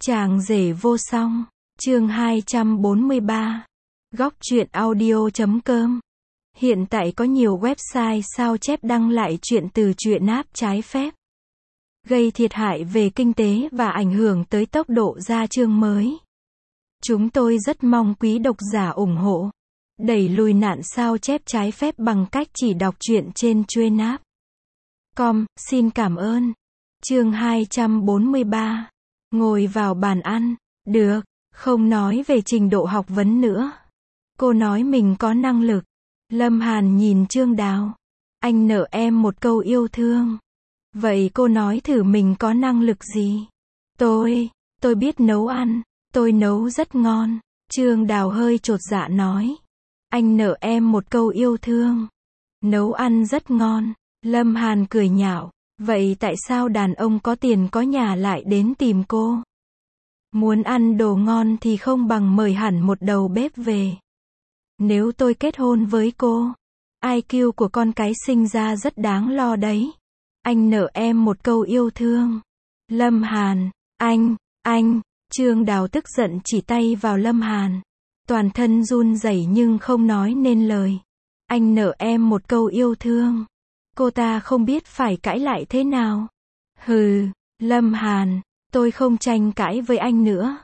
Chàng rể vô song, chương 243. Góc truyện audio.com. Hiện tại có nhiều website sao chép đăng lại truyện từ truyện app trái phép, gây thiệt hại về kinh tế và ảnh hưởng tới tốc độ ra chương mới. Chúng tôi rất mong quý độc giả ủng hộ, đẩy lùi nạn sao chép trái phép bằng cách chỉ đọc truyện trên truyện app. Xin cảm ơn. Chương 243. Ngồi vào bàn ăn. Được, không nói về trình độ học vấn nữa. Cô nói mình có năng lực. Lâm Hàn nhìn Trương Đào. Anh nợ em một câu yêu thương. Vậy cô nói thử mình có năng lực gì? Tôi biết nấu ăn. Tôi nấu rất ngon. Trương Đào hơi chột dạ nói. Anh nợ em một câu yêu thương. Nấu ăn rất ngon. Lâm Hàn cười nhạo. Vậy tại sao đàn ông có tiền có nhà lại đến tìm cô? Muốn ăn đồ ngon thì không bằng mời hẳn một đầu bếp về. Nếu tôi kết hôn với cô, IQ của con cái sinh ra rất đáng lo đấy. Anh nợ em một câu yêu thương. Lâm Hàn, anh, Trương Đào tức giận chỉ tay vào Lâm Hàn. Toàn thân run rẩy nhưng không nói nên lời. Anh nợ em một câu yêu thương. Cô ta không biết phải cãi lại thế nào. Hừ, Lâm Hàn, tôi không tranh cãi với anh nữa.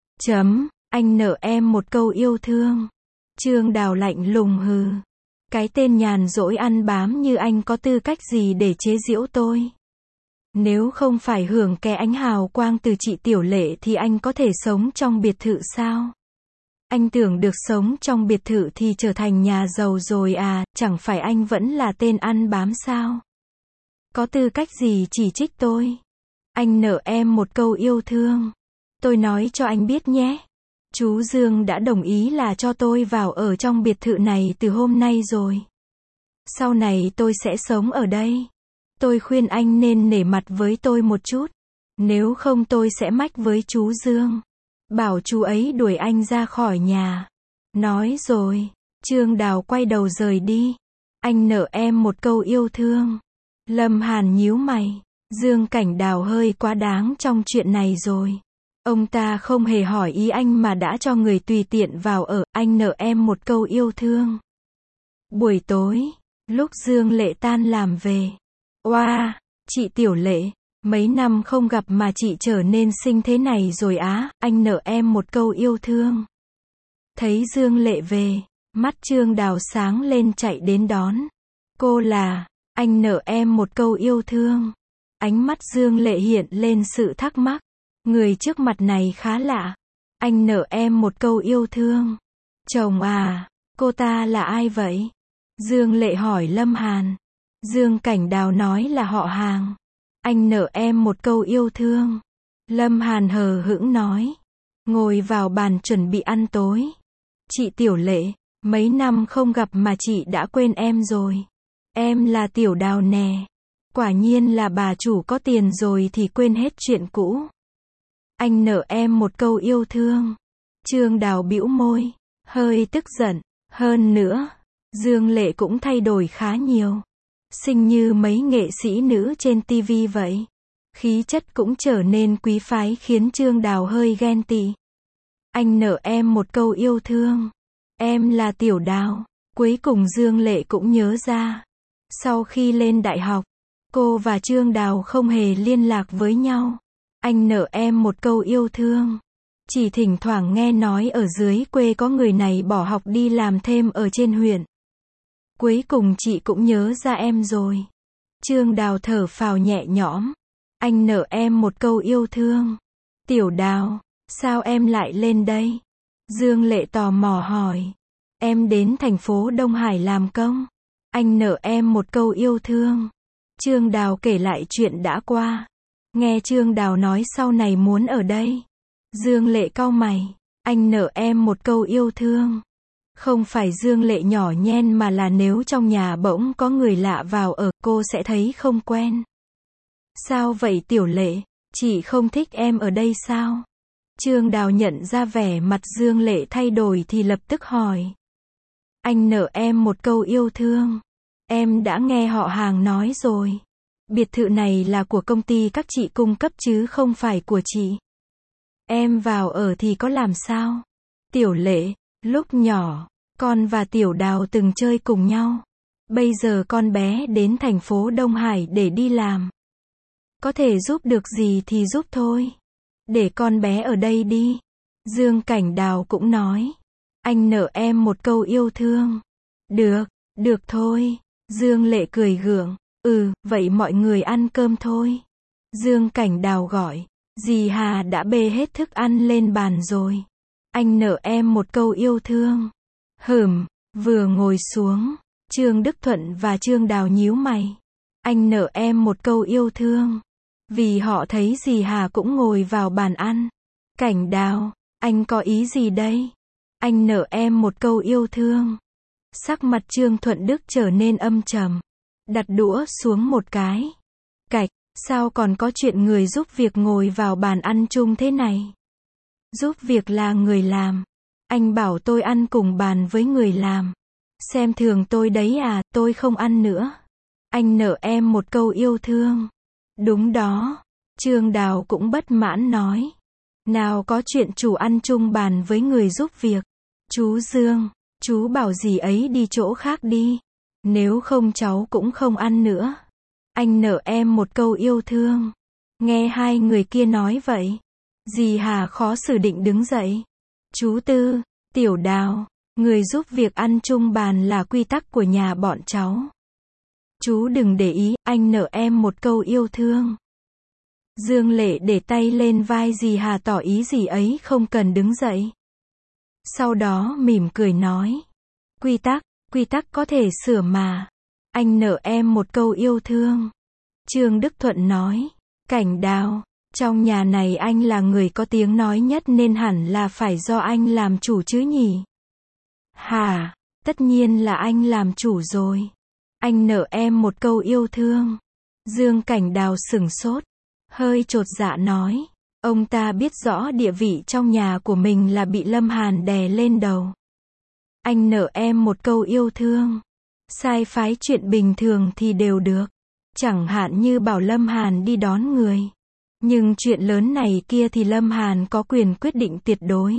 Anh nợ em một câu yêu thương. Trương Đào lạnh lùng hừ. Cái tên nhàn rỗi ăn bám như anh có tư cách gì để chế giễu tôi? Nếu không phải hưởng cái ánh hào quang từ chị Tiểu Lệ thì anh có thể sống trong biệt thự sao? Anh tưởng được sống trong biệt thự thì trở thành nhà giàu rồi à, chẳng phải anh vẫn là tên ăn bám sao? Có tư cách gì chỉ trích tôi? Anh nợ em một câu yêu thương. Tôi nói cho anh biết nhé. Chú Dương đã đồng ý là cho tôi vào ở trong biệt thự này từ hôm nay rồi. Sau này tôi sẽ sống ở đây. Tôi khuyên anh nên nể mặt với tôi một chút. Nếu không tôi sẽ mách với chú Dương. Bảo chú ấy đuổi anh ra khỏi nhà. Nói rồi, Trương Đào quay đầu rời đi. Anh nợ em một câu yêu thương. Lâm Hàn nhíu mày. Dương Cảnh Đào hơi quá đáng trong chuyện này rồi. Ông ta không hề hỏi ý anh mà đã cho người tùy tiện vào ở. Anh nợ em một câu yêu thương. Buổi tối, lúc Dương Lệ tan làm về. Oa, chị Tiểu Lệ, mấy năm không gặp mà chị trở nên xinh thế này rồi á, anh nợ em một câu yêu thương. Thấy Dương Lệ về, mắt Trương Đào sáng lên chạy đến đón. Cô là, anh nợ em một câu yêu thương. Ánh mắt Dương Lệ hiện lên sự thắc mắc. Người trước mặt này khá lạ. Anh nợ em một câu yêu thương. Chồng à, cô ta là ai vậy? Dương Lệ hỏi Lâm Hàn. Dương Cảnh Đào nói là họ hàng. Anh nợ em một câu yêu thương. Lâm Hàn hờ hững nói. Ngồi vào bàn chuẩn bị ăn tối. Chị Tiểu Lệ, mấy năm không gặp mà chị đã quên em rồi. Em là Tiểu Đào nè. Quả nhiên là bà chủ có tiền rồi thì quên hết chuyện cũ. Anh nợ em một câu yêu thương. Trương Đào bĩu môi, hơi tức giận. Hơn nữa, Dương Lệ cũng thay đổi khá nhiều. Xinh như mấy nghệ sĩ nữ trên TV vậy. Khí chất cũng trở nên quý phái khiến Trương Đào hơi ghen tị. Anh nợ em một câu yêu thương. Em là Tiểu Đào. Cuối cùng Dương Lệ cũng nhớ ra. Sau khi lên đại học, cô và Trương Đào không hề liên lạc với nhau. Anh nợ em một câu yêu thương. Chỉ thỉnh thoảng nghe nói ở dưới quê có người này bỏ học đi làm thêm ở trên huyện. Cuối cùng chị cũng nhớ ra em rồi. Trương Đào thở phào nhẹ nhõm. Anh nợ em một câu yêu thương. Tiểu Đào, sao em lại lên đây? Dương Lệ tò mò hỏi. Em đến thành phố Đông Hải làm công. Anh nợ em một câu yêu thương. Trương Đào kể lại chuyện đã qua. Nghe Trương Đào nói sau này muốn ở đây. Dương Lệ cau mày. Anh nợ em một câu yêu thương. Không phải Dương Lệ nhỏ nhen mà là nếu trong nhà bỗng có người lạ vào ở, cô sẽ thấy không quen. Sao vậy Tiểu Lệ? Chị không thích em ở đây sao? Trương Đào nhận ra vẻ mặt Dương Lệ thay đổi thì lập tức hỏi. Anh nợ em một câu yêu thương. Em đã nghe họ hàng nói rồi. Biệt thự này là của công ty các chị cung cấp chứ không phải của chị. Em vào ở thì có làm sao? Tiểu Lệ, lúc nhỏ, con và Tiểu Đào từng chơi cùng nhau. Bây giờ con bé đến thành phố Đông Hải để đi làm. Có thể giúp được gì thì giúp thôi. Để con bé ở đây đi. Dương Cảnh Đào cũng nói. Anh nợ em một câu yêu thương. Được, được thôi. Dương Lệ cười gượng. Vậy mọi người ăn cơm thôi. Dương Cảnh Đào gọi. Dì Hà đã bê hết thức ăn lên bàn rồi. Anh nợ em một câu yêu thương. Vừa ngồi xuống, Trương Đức Thuận và Trương Đào nhíu mày. Anh nợ em một câu yêu thương. Vì họ thấy dì Hà cũng ngồi vào bàn ăn. Cảnh Đào, anh có ý gì đây? Anh nợ em một câu yêu thương. Sắc mặt Trương Thuận Đức trở nên âm trầm. Đặt đũa xuống một cái. Cạch, sao còn có chuyện người giúp việc ngồi vào bàn ăn chung thế này? Giúp việc là người làm. Anh bảo tôi ăn cùng bàn với người làm. Xem thường tôi đấy à, tôi không ăn nữa. Anh nợ em một câu yêu thương. Đúng đó. Trương Đào cũng bất mãn nói. Nào có chuyện chủ ăn chung bàn với người giúp việc. Chú Dương, chú bảo dì ấy đi chỗ khác đi. Nếu không cháu cũng không ăn nữa. Anh nợ em một câu yêu thương. Nghe hai người kia nói vậy. Dì Hà khó xử định đứng dậy. Chú Tư, Tiểu Đào, người giúp việc ăn chung bàn là quy tắc của nhà bọn cháu. Chú đừng để ý, anh nợ em một câu yêu thương. Dương Lệ để tay lên vai dì Hà tỏ ý dì ấy không cần đứng dậy. Sau đó mỉm cười nói. Quy tắc có thể sửa mà. Anh nợ em một câu yêu thương. Trương Đức Thuận nói. Cảnh Đào, trong nhà này anh là người có tiếng nói nhất nên hẳn là phải do anh làm chủ chứ nhỉ? Hả? Tất nhiên là anh làm chủ rồi. Anh nợ em một câu yêu thương. Dương Cảnh Đào sửng sốt. Hơi chột dạ nói. Ông ta biết rõ địa vị trong nhà của mình là bị Lâm Hàn đè lên đầu. Anh nợ em một câu yêu thương. Sai phái chuyện bình thường thì đều được. Chẳng hạn như bảo Lâm Hàn đi đón người. Nhưng chuyện lớn này kia thì Lâm Hàn có quyền quyết định tuyệt đối.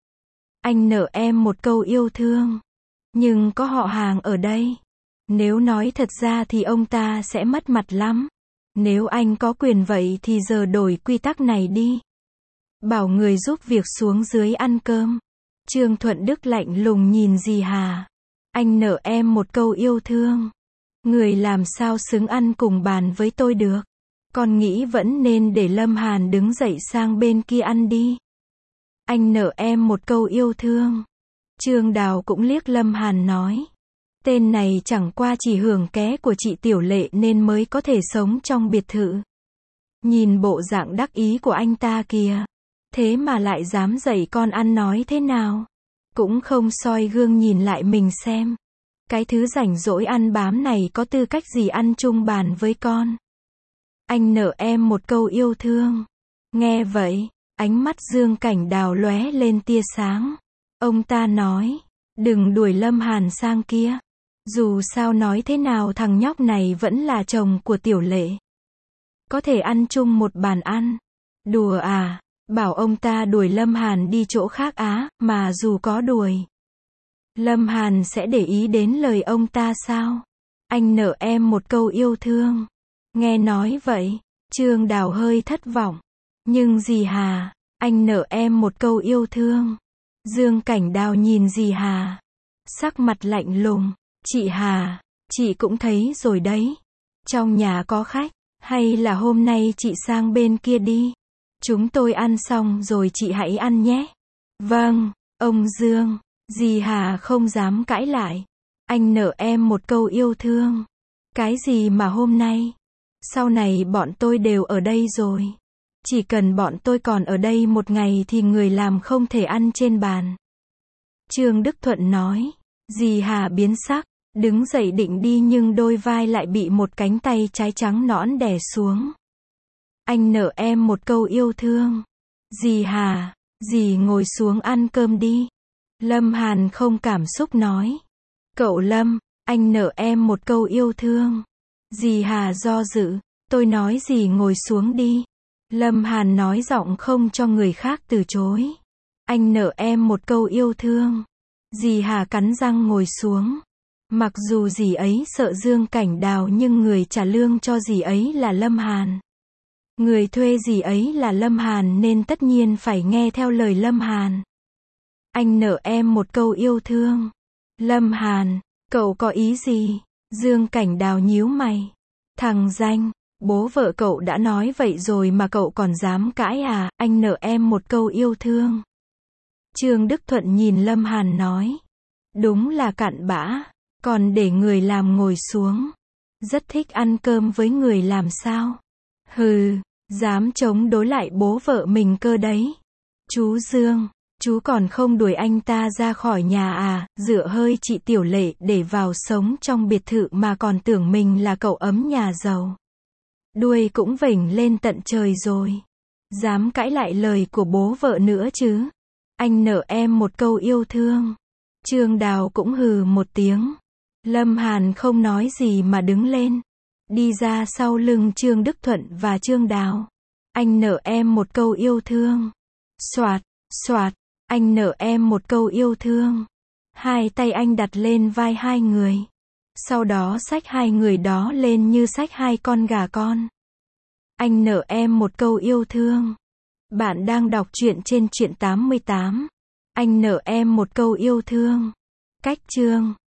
Anh nợ em một câu yêu thương. Nhưng có họ hàng ở đây. Nếu nói thật ra thì ông ta sẽ mất mặt lắm. Nếu anh có quyền vậy thì giờ đổi quy tắc này đi. Bảo người giúp việc xuống dưới ăn cơm. Trương Thuận Đức lạnh lùng nhìn dì Hà. Anh nợ em một câu yêu thương. Người làm sao xứng ăn cùng bàn với tôi được. Con nghĩ vẫn nên để Lâm Hàn đứng dậy sang bên kia ăn đi. Anh nợ em một câu yêu thương. Trương Đào cũng liếc Lâm Hàn nói. Tên này chẳng qua chỉ hưởng ké của chị Tiểu Lệ nên mới có thể sống trong biệt thự. Nhìn bộ dạng đắc ý của anh ta kìa. Thế mà lại dám dạy con ăn nói thế nào. Cũng không soi gương nhìn lại mình xem. Cái thứ rảnh rỗi ăn bám này có tư cách gì ăn chung bàn với con. Anh nợ em một câu yêu thương. Nghe vậy, ánh mắt Dương Cảnh Đào lóe lên tia sáng. Ông ta nói, đừng đuổi Lâm Hàn sang kia. Dù sao nói thế nào thằng nhóc này vẫn là chồng của Tiểu Lệ. Có thể ăn chung một bàn ăn. Đùa à, bảo ông ta đuổi Lâm Hàn đi chỗ khác á, mà dù có đuổi. Lâm Hàn sẽ để ý đến lời ông ta sao? Anh nợ em một câu yêu thương. Nghe nói vậy, Trương Đào hơi thất vọng. Nhưng dì Hà, anh nợ em một câu yêu thương. Dương Cảnh Đào nhìn dì Hà. Sắc mặt lạnh lùng. Chị Hà, chị cũng thấy rồi đấy. Trong nhà có khách, hay là hôm nay chị sang bên kia đi. Chúng tôi ăn xong rồi chị hãy ăn nhé. Vâng, ông Dương. Dì Hà không dám cãi lại. Anh nợ em một câu yêu thương. Cái gì mà hôm nay? Sau này bọn tôi đều ở đây rồi. Chỉ cần bọn tôi còn ở đây một ngày thì người làm không thể ăn trên bàn. Trương Đức Thuận nói. Dì Hà biến sắc, đứng dậy định đi nhưng đôi vai lại bị một cánh tay trái trắng nõn đè xuống. Anh nợ em một câu yêu thương. Dì Hà, dì ngồi xuống ăn cơm đi. Lâm Hàn không cảm xúc nói. Cậu Lâm, anh nợ em một câu yêu thương. Dì Hà do dự. Tôi nói dì ngồi xuống đi. Lâm Hàn nói giọng không cho người khác từ chối. Anh nợ em một câu yêu thương. Dì Hà cắn răng ngồi xuống. Mặc dù dì ấy sợ Dương Cảnh Đào nhưng người trả lương cho dì ấy là Lâm Hàn. Người thuê dì ấy là Lâm Hàn nên tất nhiên phải nghe theo lời Lâm Hàn. Anh nợ em một câu yêu thương. Lâm Hàn, cậu có ý gì? Dương Cảnh Đào nhíu mày. Thằng danh, bố vợ cậu đã nói vậy rồi mà cậu còn dám cãi à? Anh nợ em một câu yêu thương. Trương Đức Thuận nhìn Lâm Hàn nói. Đúng là cặn bã, còn để người làm ngồi xuống. Rất thích ăn cơm với người làm sao? Hừ, dám chống đối lại bố vợ mình cơ đấy. Chú Dương, chú còn không đuổi anh ta ra khỏi nhà à? Dựa hơi chị Tiểu Lệ để vào sống trong biệt thự mà còn tưởng mình là cậu ấm nhà giàu. Đuôi cũng vểnh lên tận trời rồi. Dám cãi lại lời của bố vợ nữa chứ? Anh nợ em một câu yêu thương. Trương Đào cũng hừ một tiếng. Lâm Hàn không nói gì mà đứng lên. Đi ra sau lưng Trương Đức Thuận và Trương Đào. Anh nợ em một câu yêu thương. Soạt, soạt, anh nợ em một câu yêu thương. Hai tay anh đặt lên vai hai người. Sau đó xách hai người đó lên như xách hai con gà con. Anh nợ em một câu yêu thương. Bạn đang đọc truyện trên Truyện 88. Anh nợ em một câu yêu thương. Cách chương